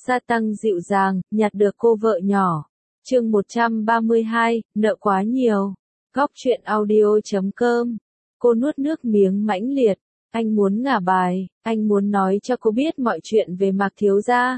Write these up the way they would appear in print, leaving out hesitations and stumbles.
Sa tăng dịu dàng, nhặt được cô vợ nhỏ. Chương 132, nợ quá nhiều. Góc truyện audio.com. Cô nuốt nước miếng mãnh liệt. Anh muốn ngả bài, anh muốn nói cho cô biết mọi chuyện về Mạc thiếu gia.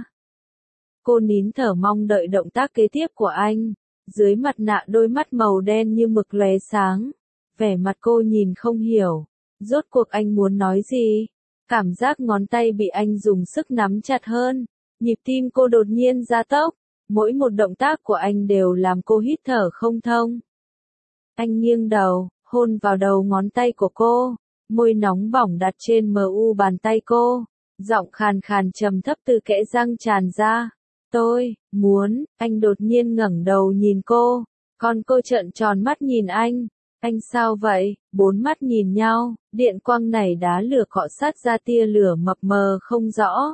Cô nín thở mong đợi động tác kế tiếp của anh. Dưới mặt nạ đôi mắt màu đen như mực lóe sáng. Vẻ mặt cô nhìn không hiểu. Rốt cuộc anh muốn nói gì? Cảm giác ngón tay bị anh dùng sức nắm chặt hơn. Nhịp tim cô đột nhiên gia tốc. Mỗi một động tác của anh đều làm cô hít thở không thông. Anh nghiêng đầu, hôn vào đầu ngón tay của cô. Môi nóng bỏng đặt trên mu bàn tay cô. Giọng khàn khàn trầm thấp từ kẽ răng tràn ra. Tôi muốn, anh đột nhiên ngẩng đầu nhìn cô. Còn cô trợn tròn mắt nhìn anh. Anh sao vậy? Bốn mắt nhìn nhau, điện quang này đá lửa cọ sát ra tia lửa mập mờ không rõ.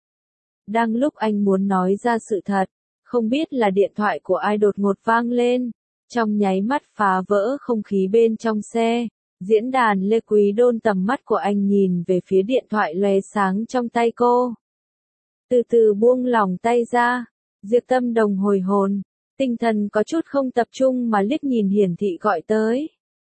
Đang lúc anh muốn nói ra sự thật, không biết là điện thoại của ai đột ngột vang lên. Trong nháy mắt phá vỡ không khí bên trong xe. Diễn đàn Lê Quý Đôn tầm mắt của anh nhìn về phía điện thoại lóe sáng trong tay cô. Từ từ buông lỏng tay ra. Diệp Tâm Đồng hồi hồn. Tinh thần có chút không tập trung mà liếc nhìn hiển thị gọi tới.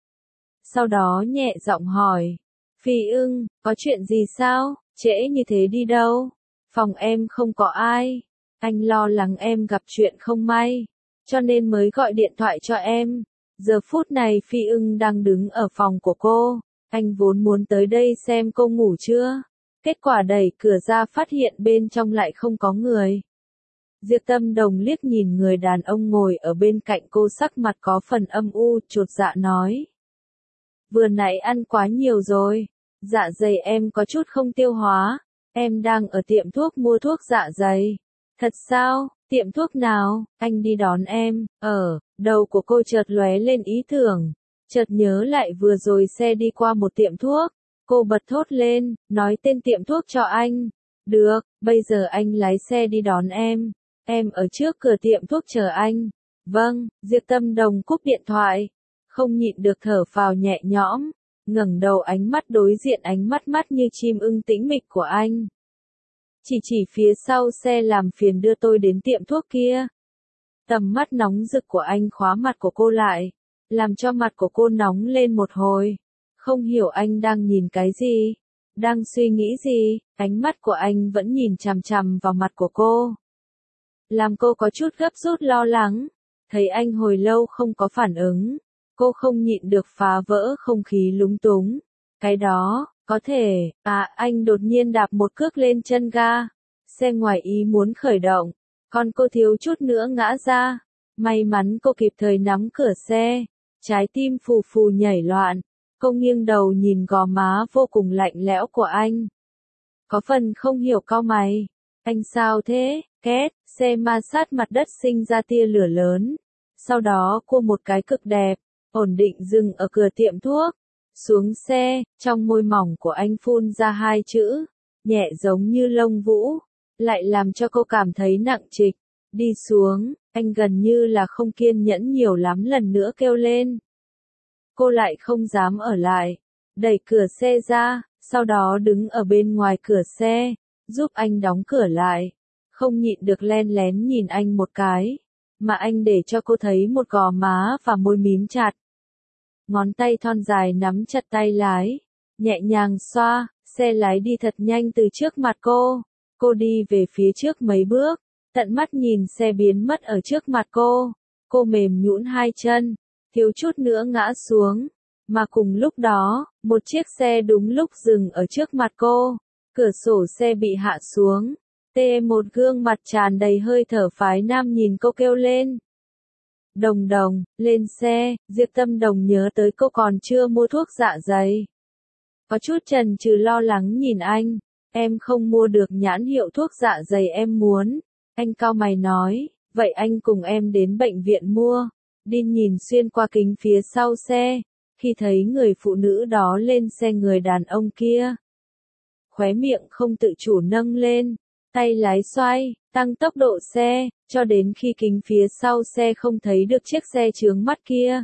Sau đó nhẹ giọng hỏi. Phi ưng, có chuyện gì sao? Trễ như thế đi đâu? Phòng em không có ai. Anh lo lắng em gặp chuyện không may. Cho nên mới gọi điện thoại cho em. Giờ phút này Phi ưng đang đứng ở phòng của cô. Anh vốn muốn tới đây xem cô ngủ chưa. Kết quả đẩy cửa ra phát hiện bên trong lại không có người. Diệp Tâm Đồng liếc nhìn người đàn ông ngồi ở bên cạnh cô, sắc mặt có phần âm u, chột dạ nói. Vừa nãy ăn quá nhiều rồi. Dạ dày em có chút không tiêu hóa. Em đang ở tiệm thuốc mua thuốc dạ dày. Thật sao? Tiệm thuốc nào? Anh đi đón em. Đầu của cô chợt lóe lên ý tưởng. Chợt nhớ lại vừa rồi xe đi qua một tiệm thuốc. Cô bật thốt lên, nói tên tiệm thuốc cho anh. Được, bây giờ anh lái xe đi đón em. Em ở trước cửa tiệm thuốc chờ anh. Vâng, Diệp Tâm Đồng cúp điện thoại. Không nhịn được thở phào nhẹ nhõm. Ngẩng đầu ánh mắt đối diện ánh mắt mắt như chim ưng tĩnh mịch của anh. Chỉ phía sau xe làm phiền đưa tôi đến tiệm thuốc kia. Tầm mắt nóng rực của anh khóa mặt của cô lại. Làm cho mặt của cô nóng lên một hồi. Không hiểu anh đang nhìn cái gì. Đang suy nghĩ gì. Ánh mắt của anh vẫn nhìn chằm chằm vào mặt của cô. Làm cô có chút gấp rút lo lắng. Thấy anh hồi lâu không có phản ứng. Cô không nhịn được phá vỡ không khí lúng túng. Cái đó, có thể, anh đột nhiên đạp một cước lên chân ga. Xe ngoài ý muốn khởi động. Còn cô thiếu chút nữa ngã ra. May mắn cô kịp thời nắm cửa xe. Trái tim phù phù nhảy loạn. Cô nghiêng đầu nhìn gò má vô cùng lạnh lẽo của anh. Có phần không hiểu cau mày. Anh sao thế? Két, xe ma sát mặt đất sinh ra tia lửa lớn. Sau đó cua một cái cực đẹp. Ổn định dừng ở cửa tiệm thuốc. Xuống xe, trong môi mỏng của anh phun ra hai chữ. Nhẹ giống như lông vũ. Lại làm cho cô cảm thấy nặng trịch. Đi xuống, anh gần như là không kiên nhẫn nhiều lắm lần nữa kêu lên. Cô lại không dám ở lại. Đẩy cửa xe ra, sau đó đứng ở bên ngoài cửa xe. Giúp anh đóng cửa lại. Không nhịn được len lén nhìn anh một cái. Mà anh để cho cô thấy một gò má và môi mím chặt. Ngón tay thon dài nắm chặt tay lái. Nhẹ nhàng xoa, xe lái đi thật nhanh từ trước mặt cô. Cô đi về phía trước mấy bước. Tận mắt nhìn xe biến mất ở trước mặt cô. Cô mềm nhũn hai chân. Thiếu chút nữa ngã xuống. Mà cùng lúc đó, một chiếc xe đúng lúc dừng ở trước mặt cô. Cửa sổ xe bị hạ xuống. Một gương mặt tràn đầy hơi thở phái nam nhìn cô kêu lên. Đồng Đồng, lên xe. Diệp Tâm Đồng nhớ tới cô còn chưa mua thuốc dạ dày. Có chút chần chừ lo lắng nhìn anh. Em không mua được nhãn hiệu thuốc dạ dày em muốn. Anh cau mày nói, vậy anh cùng em đến bệnh viện mua. Đi nhìn xuyên qua kính phía sau xe. Khi thấy người phụ nữ đó lên xe người đàn ông kia. Khóe miệng không tự chủ nâng lên. Tay lái xoay, tăng tốc độ xe, cho đến khi kính phía sau xe không thấy được chiếc xe chướng mắt kia.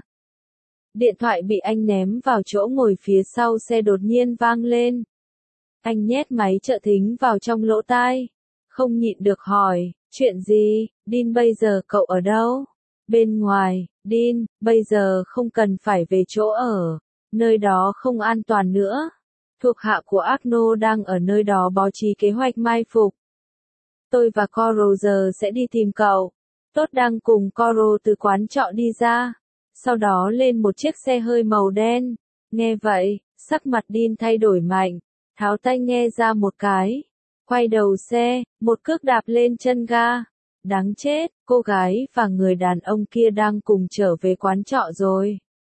Điện thoại bị anh ném vào chỗ ngồi phía sau xe đột nhiên vang lên. Anh nhét máy trợ thính vào trong lỗ tai. không nhịn được hỏi, chuyện gì, Dean bây giờ cậu ở đâu? Bên ngoài, Dean, bây giờ không cần phải về chỗ ở, nơi đó không an toàn nữa. Thuộc hạ của Arno đang ở nơi đó bố trí kế hoạch mai phục. Tôi và Coral giờ sẽ đi tìm cậu. Tốt đang cùng Coral từ quán trọ đi ra, sau đó lên một chiếc xe hơi màu đen. Nghe vậy, sắc mặt Dean thay đổi mạnh, tháo tai nghe ra một cái, quay đầu xe, một cước đạp lên chân ga. Đáng chết, cô gái và người đàn ông kia đang cùng trở về quán trọ rồi.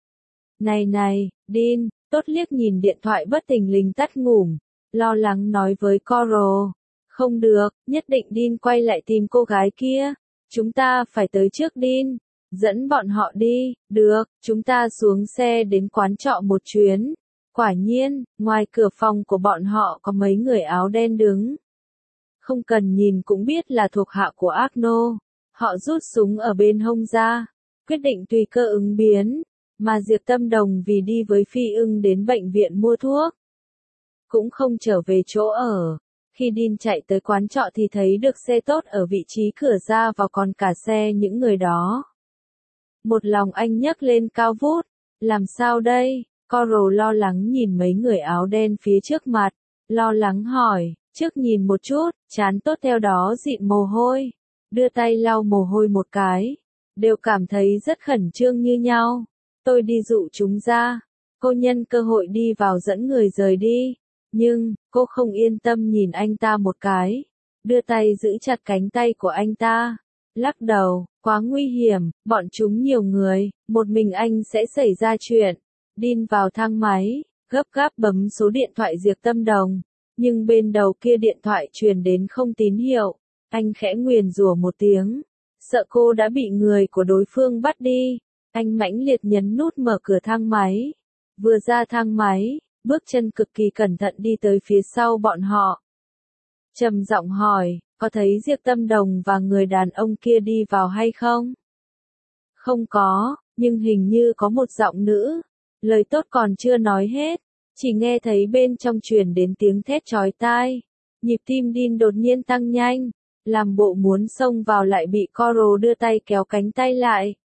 Này, Dean, Tốt liếc nhìn điện thoại bất thình lình tắt ngủm, lo lắng nói với Coral. Không được, nhất định Dean quay lại tìm cô gái kia. Chúng ta phải tới trước Dean. Dẫn bọn họ đi, được, chúng ta xuống xe đến quán trọ một chuyến. Quả nhiên, ngoài cửa phòng của bọn họ có mấy người áo đen đứng. Không cần nhìn cũng biết là thuộc hạ của Arno. Họ rút súng ở bên hông ra, quyết định tùy cơ ứng biến, mà Diệp Tâm Đồng vì đi với Phi Ưng đến bệnh viện mua thuốc. Cũng không trở về chỗ ở. Khi Dean chạy tới quán trọ thì thấy được xe Tốt ở vị trí cửa ra vào còn cả xe những người đó. Một lòng anh nhấc lên cao vút. Làm sao đây? Coral lo lắng nhìn mấy người áo đen phía trước mặt. Lo lắng hỏi, trước nhìn một chút, trán Tốt theo đó dịn mồ hôi. Đưa tay lau mồ hôi một cái. Đều cảm thấy rất khẩn trương như nhau. Tôi đi dụ chúng ra. Cô nhân cơ hội đi vào dẫn người rời đi. Nhưng, cô không yên tâm nhìn anh ta một cái. Đưa tay giữ chặt cánh tay của anh ta. Lắc đầu, quá nguy hiểm, bọn chúng nhiều người, một mình anh sẽ xảy ra chuyện. Dean vào thang máy, gấp gáp bấm số điện thoại Diệp Tâm Đồng. Nhưng bên đầu kia điện thoại truyền đến không tín hiệu. Anh khẽ nguyền rủa một tiếng. Sợ cô đã bị người của đối phương bắt đi. Anh mãnh liệt nhấn nút mở cửa thang máy. Vừa ra thang máy, bước chân cực kỳ cẩn thận đi tới phía sau bọn họ. Trầm giọng hỏi, có thấy Diệp Tâm Đồng và người đàn ông kia đi vào hay không? Không có, nhưng hình như có một giọng nữ. Lời Tốt còn chưa nói hết, chỉ nghe thấy bên trong truyền đến tiếng thét chói tai. Nhịp tim Dean đột nhiên tăng nhanh, làm bộ muốn xông vào lại bị Coral đưa tay kéo cánh tay lại.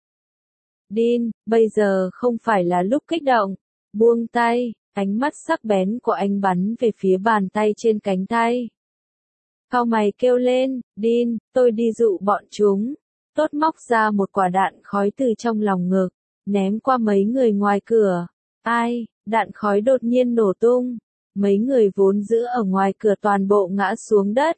Dean, bây giờ không phải là lúc kích động. Buông tay, ánh mắt sắc bén của anh bắn về phía bàn tay trên cánh tay. Cau mày kêu lên, Dean, tôi đi dụ bọn chúng. Tốt móc ra một quả đạn khói từ trong lòng ngực, ném qua mấy người ngoài cửa. Ai, đạn khói đột nhiên nổ tung. Mấy người vốn giữ ở ngoài cửa toàn bộ ngã xuống đất.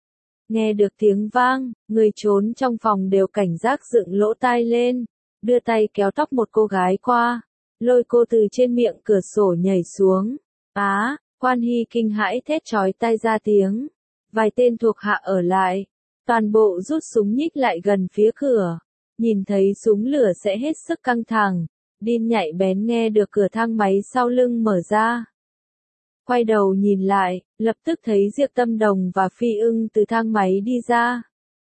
Nghe được tiếng vang, người trốn trong phòng đều cảnh giác dựng lỗ tai lên, đưa tay kéo tóc một cô gái qua, lôi cô từ trên miệng cửa sổ nhảy xuống. Quan Hy kinh hãi thét chói tai ra tiếng. Vài tên thuộc hạ ở lại, toàn bộ rút súng nhích lại gần phía cửa. Nhìn thấy súng lửa sẽ hết sức căng thẳng. Dean nhạy bén nghe được cửa thang máy sau lưng mở ra. Quay đầu nhìn lại, lập tức thấy Diệp Tâm Đồng và Phi Ưng từ thang máy đi ra.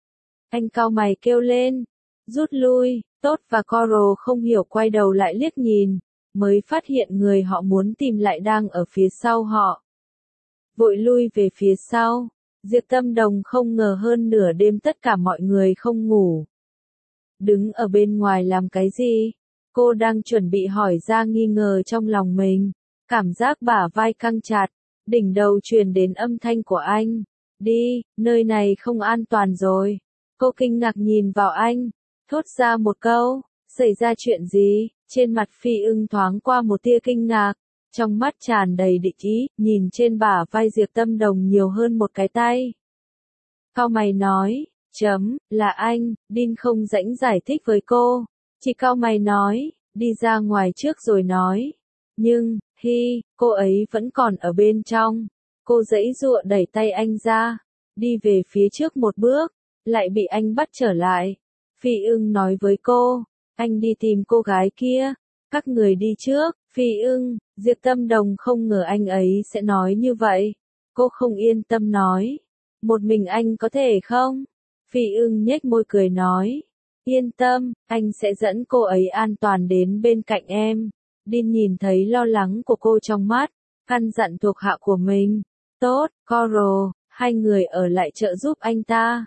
Anh cau mày kêu lên, rút lui. Tốt và Coral không hiểu quay đầu lại liếc nhìn, mới phát hiện người họ muốn tìm lại đang ở phía sau họ. Vội lui về phía sau. Diệp Tâm Đồng không ngờ hơn nửa đêm tất cả mọi người không ngủ. Đứng ở bên ngoài làm cái gì? Cô đang chuẩn bị hỏi ra nghi ngờ trong lòng mình. Cảm giác bả vai căng chặt, đỉnh đầu truyền đến âm thanh của anh. Đi, nơi này không an toàn rồi. Cô kinh ngạc nhìn vào anh, thốt ra một câu, xảy ra chuyện gì? Trên mặt Phi Ưng thoáng qua một tia kinh ngạc, trong mắt tràn đầy địch ý, nhìn trên bả vai Diệp Tâm Đồng nhiều hơn một cái tay. Cau mày nói, là anh. Dean không rảnh giải thích với cô, chỉ cau mày nói, đi ra ngoài trước rồi nói. Nhưng, cô ấy vẫn còn ở bên trong. Cô giãy giụa đẩy tay anh ra, đi về phía trước một bước, lại bị anh bắt trở lại. Phi Ưng nói với cô, anh đi tìm cô gái kia, các người đi trước. Phi Ưng, Diệp Tâm Đồng không ngờ anh ấy sẽ nói như vậy. Cô không yên tâm nói, một mình anh có thể không? Phi Ưng nhếch môi cười nói, yên tâm, anh sẽ dẫn cô ấy an toàn đến bên cạnh em. Dean nhìn thấy lo lắng của cô trong mắt, căn dặn thuộc hạ của mình. Tốt, Coral, hai người ở lại trợ giúp anh ta.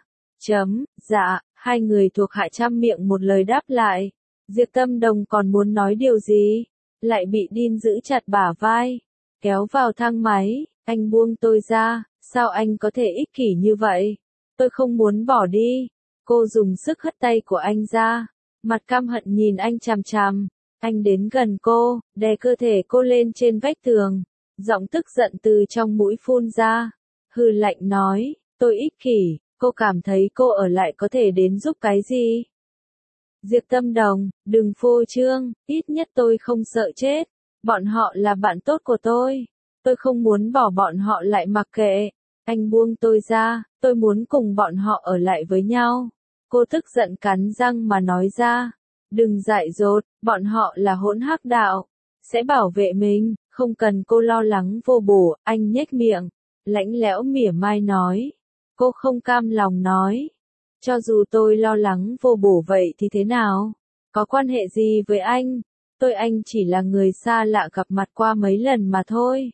Dạ, hai người thuộc hạ chăm miệng một lời đáp lại. Diệp Tâm Đồng còn muốn nói điều gì, lại bị Dean giữ chặt bả vai, kéo vào thang máy. Anh buông tôi ra, sao anh có thể ích kỷ như vậy? Tôi không muốn bỏ đi. Cô dùng sức hất tay của anh ra, mặt căm hận nhìn anh chằm chằm. Anh đến gần cô, đè cơ thể cô lên trên vách tường, giọng tức giận từ trong mũi phun ra. Hừ lạnh nói, tôi ích kỷ, cô cảm thấy cô ở lại có thể đến giúp cái gì? Diệp Tâm Đồng, đừng phô trương, ít nhất tôi không sợ chết. Bọn họ là bạn tốt của tôi không muốn bỏ bọn họ lại mặc kệ. Anh buông tôi ra, tôi muốn cùng bọn họ ở lại với nhau. Cô tức giận cắn răng mà nói ra. Đừng dại dột, bọn họ là hỗn hắc đạo, sẽ bảo vệ mình, không cần cô lo lắng vô bổ. Anh nhếch miệng, lãnh lẽo mỉa mai nói. Cô không cam lòng nói. Cho dù tôi lo lắng vô bổ vậy thì thế nào? Có quan hệ gì với anh? Anh chỉ là người xa lạ gặp mặt qua mấy lần mà thôi.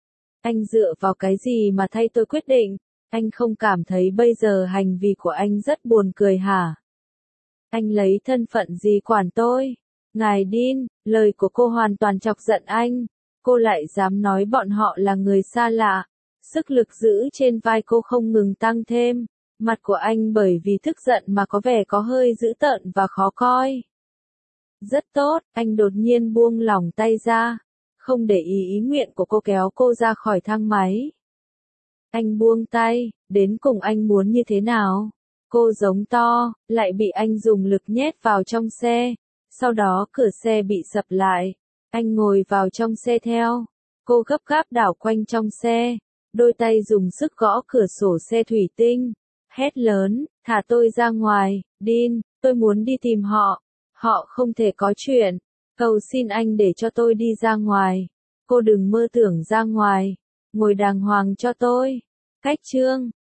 Anh dựa vào cái gì mà thay tôi quyết định? Anh không cảm thấy bây giờ hành vi của anh rất buồn cười hả? Anh lấy thân phận gì quản tôi? Ngài Dean, lời của cô hoàn toàn chọc giận anh. Cô lại dám nói bọn họ là người xa lạ. Sức lực giữ trên vai cô không ngừng tăng thêm. Mặt của anh bởi vì tức giận mà có vẻ có hơi dữ tợn và khó coi. Rất tốt, anh đột nhiên buông lỏng tay ra. Không để ý nguyện của cô kéo cô ra khỏi thang máy. Anh buông tay, đến cùng anh muốn như thế nào? Cô giống to, lại bị anh dùng lực nhét vào trong xe. Sau đó cửa xe bị sập lại. Anh ngồi vào trong xe theo. Cô gấp gáp đảo quanh trong xe. Đôi tay dùng sức gõ cửa sổ xe thủy tinh. Hét lớn, thả tôi ra ngoài, Dean, tôi muốn đi tìm họ. Họ không thể có chuyện. Cầu xin anh để cho tôi đi ra ngoài. Cô đừng mơ tưởng ra ngoài. Ngồi đàng hoàng cho tôi. Cách chương